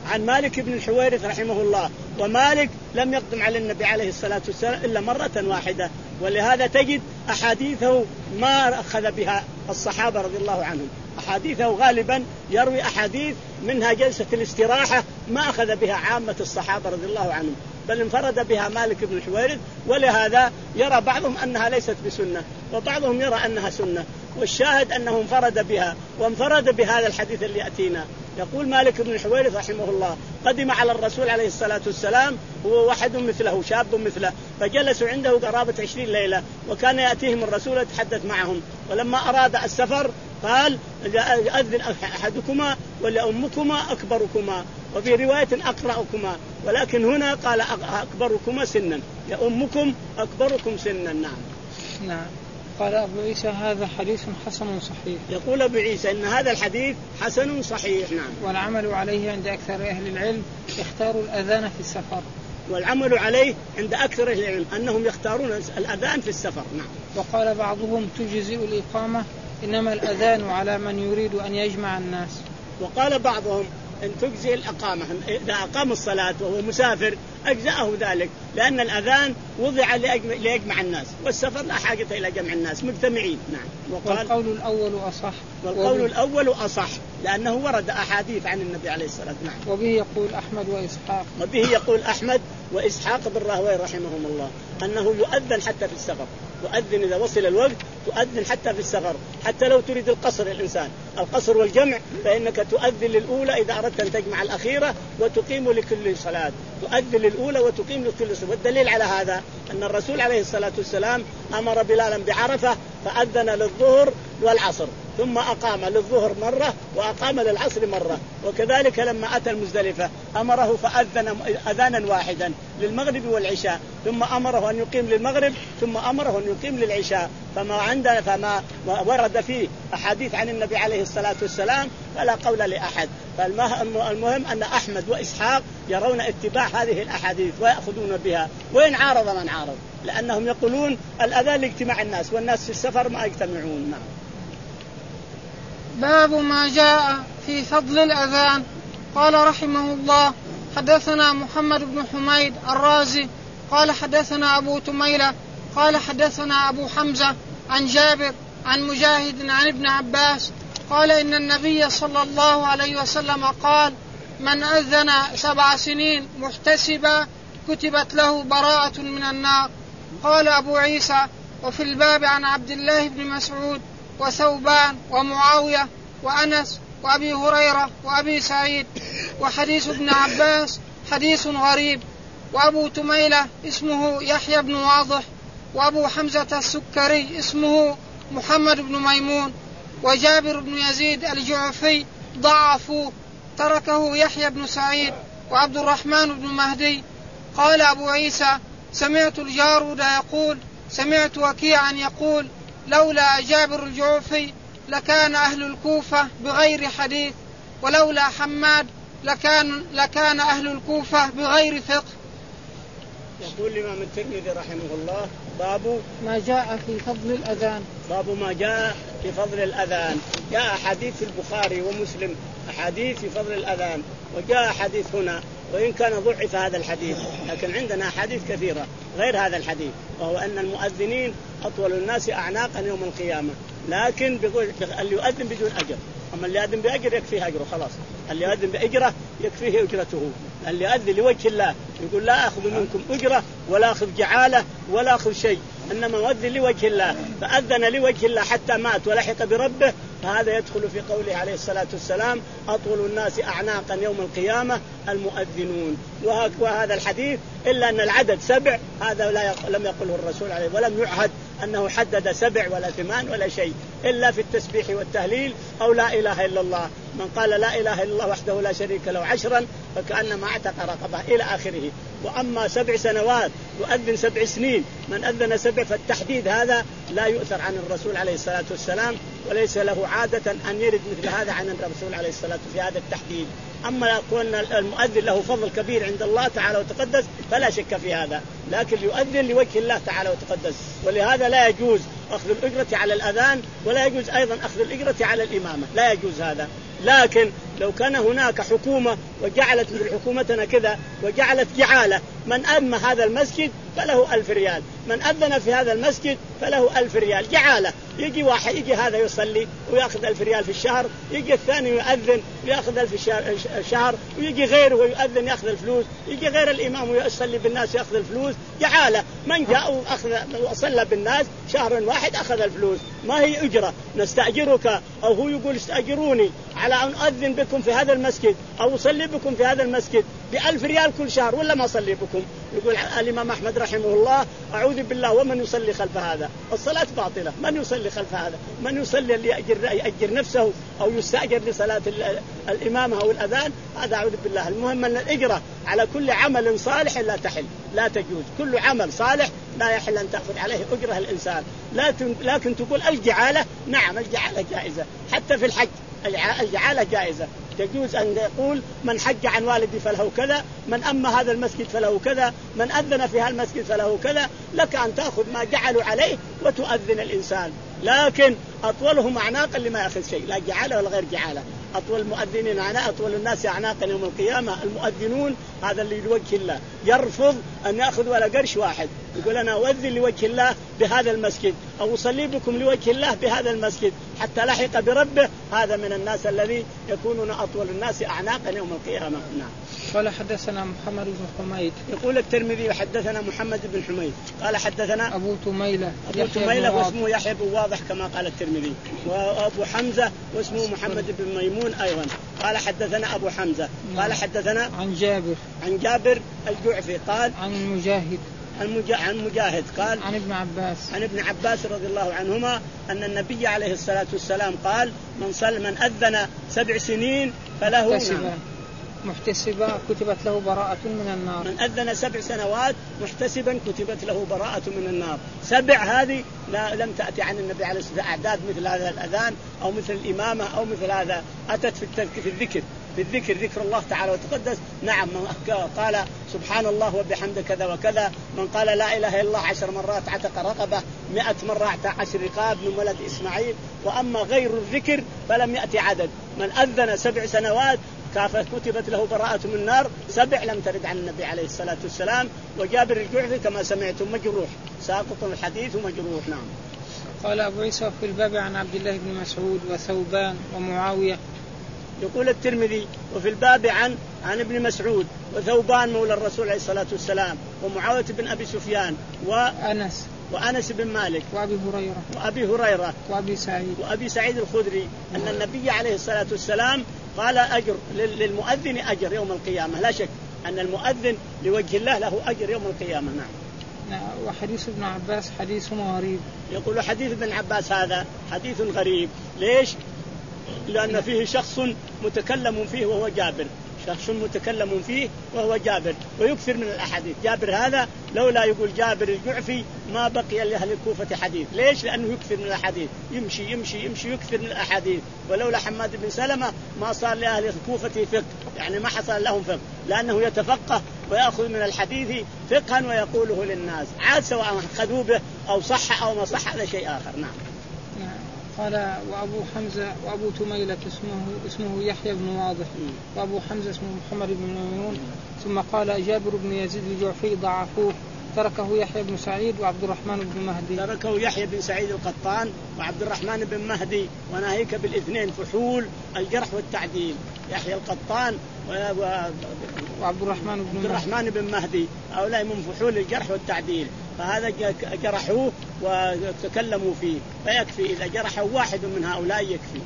Speaker 2: عن مالك بن الحويرث رحمه الله. ومالك لم يقدم على النبي عليه الصلاة والسلام إلا مرة واحدة، ولهذا تجد أحاديثه ما أخذ بها الصحابة رضي الله عنهم. أحاديثه غالبا يروي أحاديث منها جلسة الاستراحة ما أخذ بها عامة الصحابة رضي الله عنهم، بل انفرد بها مالك بن الحويرث. ولهذا يرى بعضهم أنها ليست بسنة وبعضهم يرى أنها سنة، والشاهد أنه انفرد بها وانفرد بهذا الحديث اللي يأتينا. يقول مالك بن الحويرث رحمه الله قدم على الرسول عليه الصلاة والسلام هو واحد مثله شاب مثله، فجلسوا عنده قرابة عشرين ليلة، وكان يأتيهم الرسول يتحدث معهم. ولما أراد السفر قال أذن أحدكما ولأمكما أكبركما، وفي رواية أقرأكما، ولكن هنا قال أكبركما سنا، لأمكم أكبركم سنا. نعم.
Speaker 1: نعم. قال أبو عيسى هذا حديث حسن صحيح.
Speaker 2: يقول أبو عيسى إن هذا الحديث حسن صحيح. نعم.
Speaker 1: والعمل عليه عند أكثر أهل العلم يختاروا الأذان في السفر.
Speaker 2: والعمل عليه عند أكثر أهل العلم أنهم يختارون الأذان في السفر. نعم.
Speaker 1: وقال بعضهم تجزئ الإقامة، إنما الأذان على من يريد أن يجمع الناس.
Speaker 2: وقال بعضهم أن تجزئ الأقامة، إذا أقام الصلاة وهو مسافر أجزأه ذلك، لأن الأذان وضع ليجمع الناس، والسفر لا حاجة إلى جمع الناس مجتمعين. نعم.
Speaker 1: وقال والقول الأول أصح.
Speaker 2: والقول الأول أصح لأنه ورد أحاديث عن النبي عليه الصلاة والسلام. نعم.
Speaker 1: وبه يقول أحمد وإسحاق.
Speaker 2: وبه يقول أحمد وإسحاق بن راهويه رحمهم الله أنه يؤذن حتى في السفر، تؤذن إذا وصل الوقت، تؤذن حتى في السفر، حتى لو تريد القصر الإنسان القصر والجمع فإنك تؤذن للأولى إذا أردت أن تجمع الأخيرة، وتقيم لكل صلاة، تؤذن للأولى وتقيم لكل صلاة. والدليل على هذا أن الرسول عليه الصلاة والسلام أمر بلالا بعرفة فأذن للظهر والعصر، ثم أقام للظهر مرة وأقام للعصر مرة. وكذلك لما أتى المزدلفة أمره فأذن أذانا واحدا للمغرب والعشاء، ثم أمره أن يقيم للمغرب، ثم أمره أن يقيم للعشاء. فما عندنا فما ورد فيه أحاديث عن النبي عليه الصلاة والسلام فلا قول لأحد. فالمهم أن أحمد وإسحاق يرون اتباع هذه الأحاديث ويأخذون بها، وإن عارض من عارض، لأنهم يقولون الأذان لاجتماع الناس والناس في السفر ما يجتمعون. نعم.
Speaker 1: باب ما جاء في فضل الأذان. قال رحمه الله حدثنا محمد بن حميد الرازي قال حدثنا أبو تميلة قال حدثنا أبو حمزة عن جابر عن مجاهد عن ابن عباس قال إن النبي صلى الله عليه وسلم قال من أذن سبع سنين محتسبا كتبت له براءة من النار. قال أبو عيسى وفي الباب عن عبد الله بن مسعود وثوبان ومعاوية وأنس وأبي هريرة وأبي سعيد. وحديث ابن عباس حديث غريب. وأبو تميلة اسمه يحيى بن واضح. وأبو حمزة السكري اسمه محمد بن ميمون. وجابر بن يزيد الجعفي ضعفوه تركه يحيى بن سعيد وعبد الرحمن بن مهدي. قال أبو عيسى سمعت الجارود يقول سمعت وكيعا يقول لولا جابر الجعفي لكان أهل الكوفة بغير حديث، ولولا حماد لكان, لكان أهل الكوفة بغير فقه.
Speaker 2: يقول الإمام الترمذي رحمه الله باب
Speaker 1: ما جاء في فضل الأذان.
Speaker 2: باب ما جاء في فضل الأذان. جاء حديث في البخاري ومسلم أحاديث في فضل الأذان، وجاء حديث هنا وإن كان ضعف هذا الحديث، لكن عندنا حديث كثيرة غير هذا الحديث، وهو أن المؤذنين أطول الناس أعناقا يوم القيامة، لكن بيقول اللي يؤذن بدون أجر، أما اللي يؤذن بأجر يكفيه أجره خلاص، اللي يؤذن بأجره يكفيه أجرته. اللي يؤذن لوجه الله يقول لا أخذ منكم أجرة ولا أخذ جعالة ولا أخذ شيء، إنما يؤذن لوجه الله، فأذن لوجه الله حتى مات ولحق بربه، فهذا يدخل في قوله عليه الصلاة والسلام أطول الناس أعناقا يوم القيامة المؤذنون. وهذا الحديث إلا أن العدد سبع هذا لا يق... لم يقله الرسول عليه، ولم يعهد أنه حدد سبع ولا ثمان ولا شيء، إلا في التسبيح والتهليل أو لا إله إلا الله. من قال لا إله إلا الله وحده لا شريك له عشرا فكأنما اعتق رقبه إلى آخره. وأما سبع سنوات يؤذن سبع سنين، من أذن سبع فالتحديد هذا لا يؤثر عن الرسول عليه الصلاة والسلام، وليس له عادة أن يرد مثل هذا عن الرسول عليه الصلاة والسلام في هذا التحديد. أما يكون المؤذن له فضل كبير عند الله تعالى وتقدس فلا شك في هذا، لكن يؤذن لوجه الله تعالى وتقدس، ولهذا لا يجوز أخذ الأجرة على الأذان، ولا يجوز أيضا أخذ الأجرة على الإمامة، لا يجوز هذا، لكن لو كان هناك حكومة وجعلت مثل حكومتنا كذا وجعلت جعالة، من أذن هذا المسجد فله ألف ريال، من أذن في هذا المسجد فله ألف ريال، جعالة. يجي واحد يجي هذا يصلي ويأخذ ألف ريال في الشهر، يجي الثاني يؤذن ويأخذ ألف الشهر، ويجي غيره ويؤذن يأخذ الفلوس، يجي غير الإمام ويصلي بالناس يأخذ الفلوس، جعالة. من جاء وأخذ وصلى بالناس شهر واحد أخذ الفلوس، ما هي أجرة نستأجرك، أو هو يقول استأجروني على أن أؤذن بكم في هذا المسجد أو أصلي بكم في هذا المسجد بألف ريال كل شهر ولا ما أصلي بكم. يقول الإمام أحمد رحمه الله أعوذ بالله ومن يصلي خلف هذا، الصلاة باطلة. من يصلي خلف هذا؟ من يصلي اللي يأجر, يأجر نفسه أو يستأجر لصلاة الإمامة أو الأذان، هذا أعوذ بالله. المهم أن الإجرة على كل عمل صالح لا تحل، لا تجوز. كل عمل صالح لا يحل أن تأخذ عليه أجرة الإنسان. لكن تقول الجعالة، نعم الجعالة جائزة، حتى في الحج الجعالة جائزة. تجوز أن يقول من حج عن والدي فله كذا، من أما هذا المسجد فله كذا، من أذن في هذا المسجد فله كذا. لك أن تأخذ ما جعلوا عليه وتؤذن الإنسان، لكن أطولهم أعناقا لما يأخذ شيء، لا جعالة ولا غير جعالة. أطول المؤذنين أعناق، أطول الناس أعناقا يوم القيامة المؤذنون، هذا اللي لوجه الله، يرفض أن يأخذ ولا قرش واحد، يقول أنا أؤذن لوجه الله بهذا المسجد أو أصلي بكم لوجه الله بهذا المسجد حتى لحق بربه. هذا من الناس الذي يكونون أطول الناس أعناقا يوم القيامة. نعم.
Speaker 1: قال حدثنا محمد بن حميد.
Speaker 2: يقول الترمذي حدثنا محمد بن حميد قال حدثنا
Speaker 1: أبو تميلة
Speaker 2: أبو تميلة واسمه يحيى بن واضح كما قال الترمذي، وأبو حمزة واسمه محمد بن ميمون أيضا قال حدثنا أبو حمزة قال حدثنا
Speaker 1: عن جابر
Speaker 2: عن جابر الجعفي قال
Speaker 1: عن مجاهد
Speaker 2: عن مجاهد قال
Speaker 1: عن ابن عباس
Speaker 2: عن ابن عباس رضي الله عنهما أن النبي عليه الصلاة والسلام قال من صلى من أذن سبع سنين فله
Speaker 1: محتسبا محتسبا كتبت له براءة من النار.
Speaker 2: من أذن سبع سنوات محتسبا كتبت له براءة من النار. سبع هذه لا لم تأتي عن النبي عليه الصلاة والسلام أعداد مثل هذا الأذان أو مثل الإمامة أو مثل هذا، أتت في في الذكر في الذكر ذكر الله تعالى وتقدس. نعم قال سبحان الله وبحمده كذا وكذا، من قال لا إله إلا الله عشر مرات عتق رقبة، مئة مرة اعتق عشر رقاب من ولد إسماعيل. وأما غير الذكر فلم يأتي عدد. من أذن سبع سنوات كتبت له براءة من النار، سبع لم ترد عن النبي عليه الصلاة والسلام. وجابر الجعفي كما سمعتم مجروح، ساقط الحديث ومجروح. نعم.
Speaker 1: قال أبو عيسى في الباب عن عبد الله بن مسعود وثوبان ومعاوية.
Speaker 2: يقول الترمذي وفي الباب عن عن ابن مسعود وثوبان مولى الرسول عليه الصلاة والسلام ومعاوية بن أبي سفيان
Speaker 1: وأنس
Speaker 2: وأنس بن مالك
Speaker 1: وأبي هريرة
Speaker 2: وأبي هريرة
Speaker 1: وأبي سعيد
Speaker 2: وأبي سعيد الخدري أن النبي عليه الصلاة والسلام قال أجر للمؤذن أجر يوم القيامة. لا شك أن المؤذن لوجه الله له أجر يوم القيامة. نعم.
Speaker 1: وحديث ابن عباس حديث غريب.
Speaker 2: يقول حديث ابن عباس هذا حديث غريب. ليش؟ لأن فيه شخص متكلم فيه وهو جابر، شخص متكلم فيه وهو جابر ويكثر من الأحاديث. جابر هذا لولا يقول جابر الجعفي ما بقي لأهل الكوفة حديث. ليش؟ لأنه يكثر من الأحاديث، يمشي يمشي يمشي يكثر من الأحاديث. ولولا حماد بن سلمة ما صار لأهل الكوفة فقه، يعني ما حصل لهم فقه، لأنه يتفقه ويأخذ من الحديث فقها ويقوله للناس، عاد سواء خذوا به أو صح أو ما صح هذا شيء آخر. نعم.
Speaker 1: قال وأبو حمزة وأبو تميلة اسمه اسمه يحيى بن واضح وأبو حمزة اسمه محمد بن ميمون. ثم قال جابر بن يزيد الجعفي ضعفوه، تركه يحيى بن سعيد وعبد الرحمن بن مهدي.
Speaker 2: تركه يحيى بن سعيد القطان وعبد الرحمن بن مهدي، وناهيك بالاثنين فحول الجرح والتعديل، يحيى القطان
Speaker 1: وعبد الرحمن بن,
Speaker 2: الرحمن بن مهدي، هؤلاء من فحول الجرح والتعديل. فهذا جرحوه وتكلموا فيه، فيكفي إذا جرحوا واحد من هؤلاء يكفي.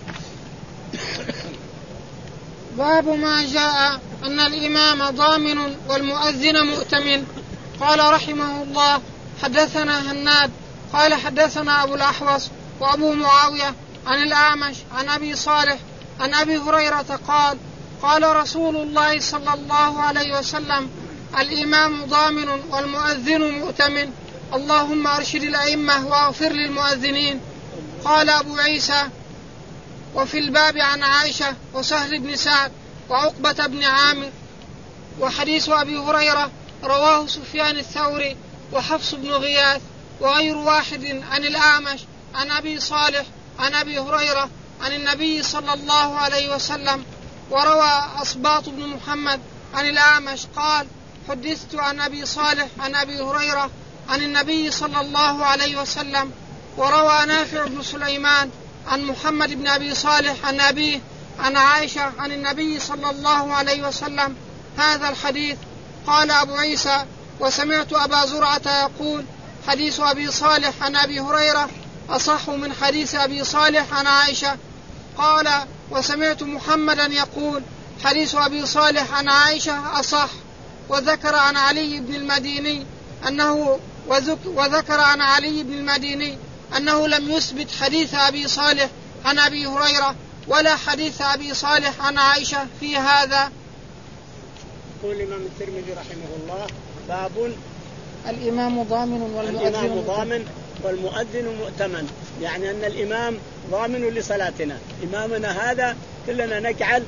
Speaker 1: باب ما جاء أن الإمام ضامن والمؤذن مؤتمن. قال رحمه الله حدثنا هناد قال حدثنا أبو الأحوص وأبو معاوية عن الأعمش عن أبي صالح عن أبي هريرة قال قال رسول الله صلى الله عليه وسلم الإمام ضامن والمؤذن مؤتمن، اللهم أرشد الأئمة واغفر للمؤذنين. قال أبو عيسى وفي الباب عن عائشة وسهل بن سعد وعقبة بن عامر. وحديث أبي هريرة رواه سفيان الثوري وحفص بن غياث وغير واحد عن الأعمش عن أبي صالح عن أبي هريرة عن النبي صلى الله عليه وسلم. وروى أصباط بن محمد عن الأعمش قال حدثت عن أبي صالح عن أبي هريرة عن النبي صلى الله عليه وسلم. وروى نافع بن سليمان عن محمد بن أبي صالح عن أبيه عن عائشة عن النبي صلى الله عليه وسلم هذا الحديث. قال أبو عيسى وسمعت أبا زرعة يقول حديث أبي صالح عن أبي هريرة أصح من حديث أبي صالح عن عائشة. قال وسمعت محمدا يقول حديث أبي صالح عن عائشة أصح. وذكر عن علي بن المديني أنه وذكر عن علي بن المديني أنه لم يثبت حديث أبي صالح عن أبي هريرة ولا حديث أبي صالح عن عائشة في هذا.
Speaker 2: يقول الإمام الترمذي رحمه الله باب
Speaker 1: الإمام ضامن والمؤذن
Speaker 2: الإمام ضامن والمؤذن مؤتمن، يعني أن الإمام ضامن لصلاتنا. إمامنا هذا كلنا نجعل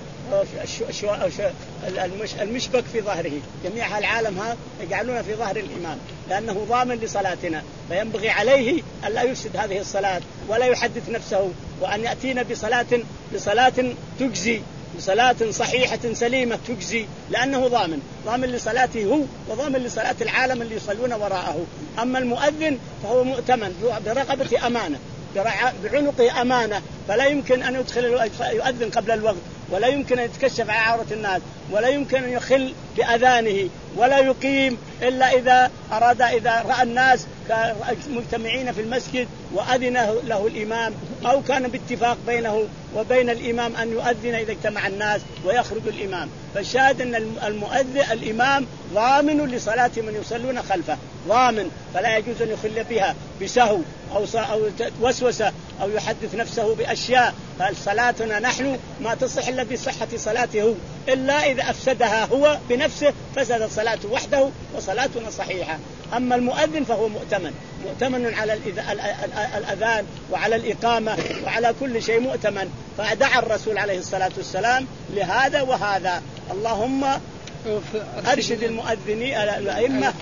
Speaker 2: المشبك في ظهره، جميع العالم ها يجعلون في ظهر الإمام لأنه ضامن لصلاتنا، فينبغي عليه أن لا يفسد هذه الصلاة ولا يحدث نفسه، وأن يأتينا بصلاة بصلاة تجزي، بصلاة صحيحة سليمة تجزي، لأنه ضامن ضامن لصلاته هو وضامن لصلاة العالم اللي يصلون وراءه. أما المؤذن فهو مؤتمن برقبة أمانة، بعنقه أمانة، فلا يمكن أن يدخل يؤذن قبل الوقت، ولا يمكن أن يتكشف على عورة الناس، ولا يمكن أن يخل بأذانه، ولا يقيم إلا إذا أراد إذا رأى الناس مجتمعين في المسجد وأذن له الإمام، أو كان باتفاق بينه وبين الإمام أن يؤذن إذا اجتمع الناس ويخرج الإمام. فالشاهد أن المؤذن الإمام ضامن لصلاة من يصلون خلفه، ضامن، فلا يجوز أن يخل بها بسهو أو أو وسوسة أو يحدث نفسه بأشياء. فصلاتنا نحن ما تصح إلا بصحة صلاته، إلا إذا أفسدها هو بنفسه فسدت صلاته وحده وصلاتنا صحيحة. أما المؤذن فهو مؤتمن، مؤتمن على الأذان وعلى الإقامة وعلى كل شيء مؤتمن. فدعا الرسول عليه الصلاة والسلام لهذا وهذا، اللهم أرشد المؤذنين الأئمة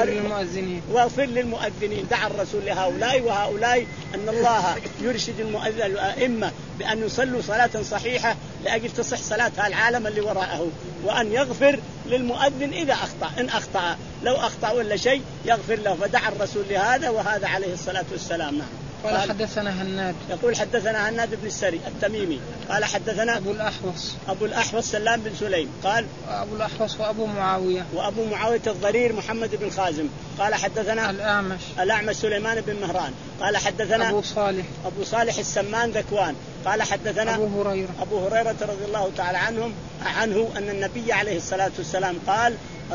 Speaker 2: واغفر للمؤذنين. دعا الرسول لهؤلاء وهؤلاء أن الله يرشد المؤذن الأئمة بأن يصلوا صلاة صحيحة لأجل تصح صلاتها العالم اللي وراءه، وأن يغفر للمؤذن إذا أخطأ، إن أخطأ لو أخطأ ولا شيء يغفر له. فدعا الرسول لهذا وهذا عليه الصلاة والسلام. نعم.
Speaker 1: قال حدثنا هناد،
Speaker 2: يقول حدثنا هناد بن السري التميمي قال حدثنا
Speaker 1: أبو الأحوص
Speaker 2: أبو الأحوص سلام بن سليم قال
Speaker 1: أبو الأحوص وأبو معاوية
Speaker 2: وأبو معاوية الضرير محمد بن خازم قال حدثنا
Speaker 1: الأعمش
Speaker 2: الأعمش سليمان بن مهران قال حدثنا
Speaker 1: أبو صالح
Speaker 2: أبو صالح السمان ذكوان قال حدثنا
Speaker 1: أبو هريرة
Speaker 2: أبو هريرة رضي الله تعالى عنهم عنه أن النبي عليه الصلاة والسلام قال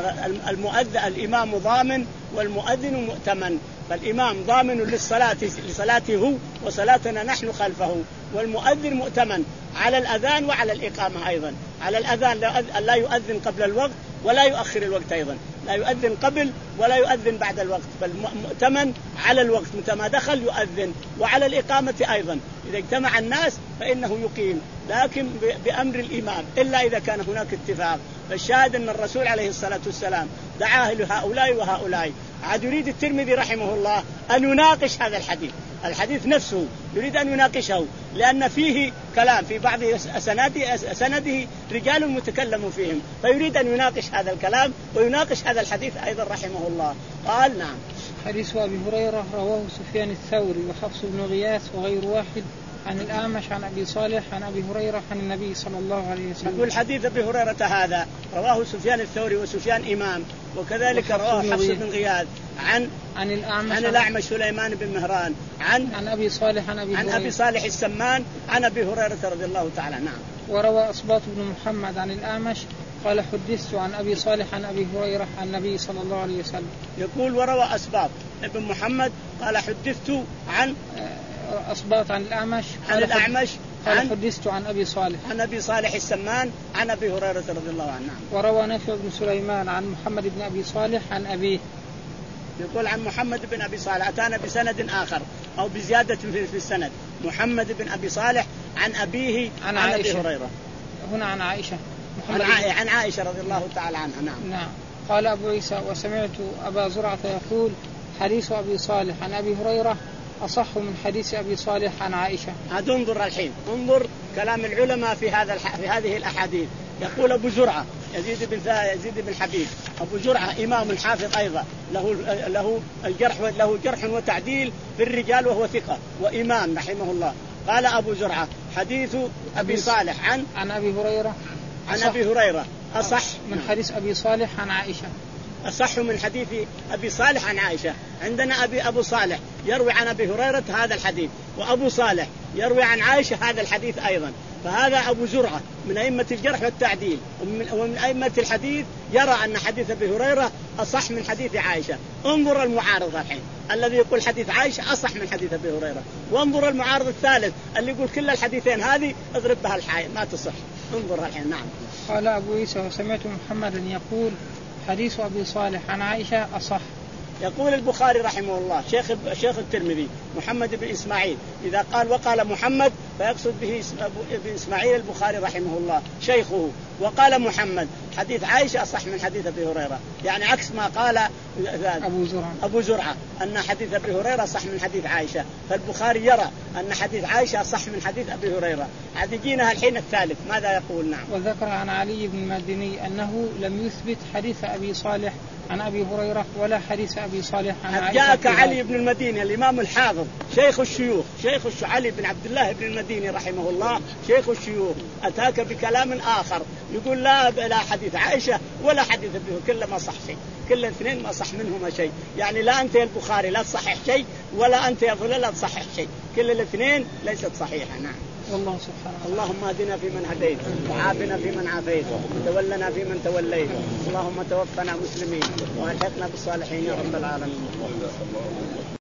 Speaker 2: المؤذن الإمام ضامن والمؤذن مؤتمن. فالإمام ضامن للصلاة لصلاته هو وصلاتنا نحن خلفه، والمؤذن مؤتمن على الأذان وعلى الإقامة أيضا. على الأذان لا يؤذن قبل الوقت ولا يؤخر الوقت أيضا، لا يؤذن قبل ولا يؤذن بعد الوقت، فالمؤتمن على الوقت متى ما دخل يؤذن، وعلى الإقامة أيضا إذا اجتمع الناس فإنه يقيم، لكن بأمر الإمام إلا إذا كان هناك اتفاق. فالشاهد أن الرسول عليه الصلاة والسلام دعاه لهؤلاء وهؤلاء. عاد يريد الترمذي رحمه الله أن يناقش هذا الحديث، الحديث نفسه يريد أن يناقشه، لأن فيه كلام في بعض أسناده, أسناده رجال متكلم فيهم، فيريد أن يناقش هذا الكلام ويناقش هذا الحديث أيضا رحمه الله. قال نعم.
Speaker 1: حديث أبي هريرة رواه سفيان الثوري وحفص بن غياث وغير واحد عن الأعمش عن أبي صالح عن أبي هريرة عن النبي صلى الله عليه وسلم.
Speaker 2: يقول حديث أبي هريرة هذا رواه سفيان الثوري وسفيان إمام، وكذلك رواه حفص بن غياث عن
Speaker 1: عن الأعمش
Speaker 2: عن الأعمش سليمان بن مهران عن
Speaker 1: عن أبي صالح عن أبي
Speaker 2: عن
Speaker 1: هريرة
Speaker 2: أبي صالح السمان عن أبي هريرة رضي الله تعالى. نعم.
Speaker 1: وروى أصباط بن محمد عن الأعمش قال حدثت عن أبي صالح عن أبي هريرة عن النبي صلى الله عليه وسلم.
Speaker 2: يقول وروى أصباط ابن محمد قال حدثت عن
Speaker 1: أصباط عن الأعمش
Speaker 2: عن الأعمش
Speaker 1: قال حدثت عن أبي صالح
Speaker 2: عن أبي صالح السمان عن أبي هريرة رضي الله عنه.
Speaker 1: وروى نافع بن سليمان عن محمد بن أبي صالح عن أبيه.
Speaker 2: يقول عن محمد بن أبي صالح أتانا بسند آخر أو بزيادة في السند، محمد بن أبي صالح عن أبيه
Speaker 1: عن,
Speaker 2: عن
Speaker 1: عائشة.
Speaker 2: أبي هريرة
Speaker 1: هنا عن عائشة
Speaker 2: عن, عائشة عن عائشة رضي الله تعالى عنها. نعم.
Speaker 1: نعم. قال أبو عيسى وسمعت أبا زرعة يقول حديث أبي صالح عن أبي هريرة أصح من حديث أبي صالح عن عائشة.
Speaker 2: هذا انظر الحين، انظر كلام العلماء في هذا الح... في هذه الأحاديث. يقول أبو زرعة يزيد بن يزيد بن حبيب، أبو زرعة إمام حافظ أيضا، له له الجرح له جرح وتعديل في الرجال وهو ثقة وإمام رحمه الله. قال أبو زرعة حديث أبي صالح عن
Speaker 1: عن أبي هريرة
Speaker 2: عن أبي هريرة أصح
Speaker 1: من حديث أبي صالح عن عائشة،
Speaker 2: أصح من حديث أبي صالح عن عائشة. عندنا أبي أبو صالح يروي عن أبي هريرة هذا الحديث، وأبو صالح يروي عن عائشة هذا الحديث أيضا. فهذا أبو زرعة من أئمة الجرح والتعديل ومن, ومن أئمة الحديث يرى أن حديث أبي هريرة أصح من حديث عائشة. انظر المعارض الحين الذي يقول حديث عائشة أصح من حديث أبي هريرة، وانظر المعارض الثالث اللي يقول كل الحديثين هذه اضرب بها الحائط ما تصح. انظر الحين. نعم.
Speaker 1: قال أبو عيسى وسمعت محمدا يقول حديث أبي صالح عن عائشة أصح.
Speaker 2: يقول البخاري رحمه الله شيخ شيخ الترمذي محمد بن إسماعيل، إذا قال وقال محمد فيقصد به ابن إسماعيل البخاري رحمه الله شيخه، وقال محمد حديث عائشة أصح من حديث أبي هريرة، يعني عكس ما قال
Speaker 1: أبو زرعة
Speaker 2: أبو زرعة أن حديث أبي هريرة صح من حديث عائشة. فالبخاري يرى أن حديث عائشة صح من حديث أبي هريرة. عاد جينا الحين الثالث ماذا يقول؟ نعم.
Speaker 1: وذكر عن علي بن المديني أنه لم يثبت حديث أبي صالح عن أبي هريرة ولا حديث أبي صالح عن عائشة.
Speaker 2: جاءك علي بن المديني الإمام الحافظ شيخ الشيوخ، شيخ علي بن عبد الله بن المديني رحمه الله شيخ الشيوخ، أتاك بكلام آخر يقول لا لا حديث عائشة ولا حديث أبي، كل ما صح شيء، كل الاثنين ما صح منهما شيء. يعني لا أنت يا البخاري لا تصحح شيء ولا أنت يا فلان لا تصحح شيء، كل الاثنين ليست صحيحة. نعم.
Speaker 1: والله سبحانه.
Speaker 2: اللهم اهدنا فيمن هديت، وعافنا فيمن عافيت، وتولنا فيمن توليت، اللهم توفنا مسلمين والحقنا بالصالحين يا رب العالمين.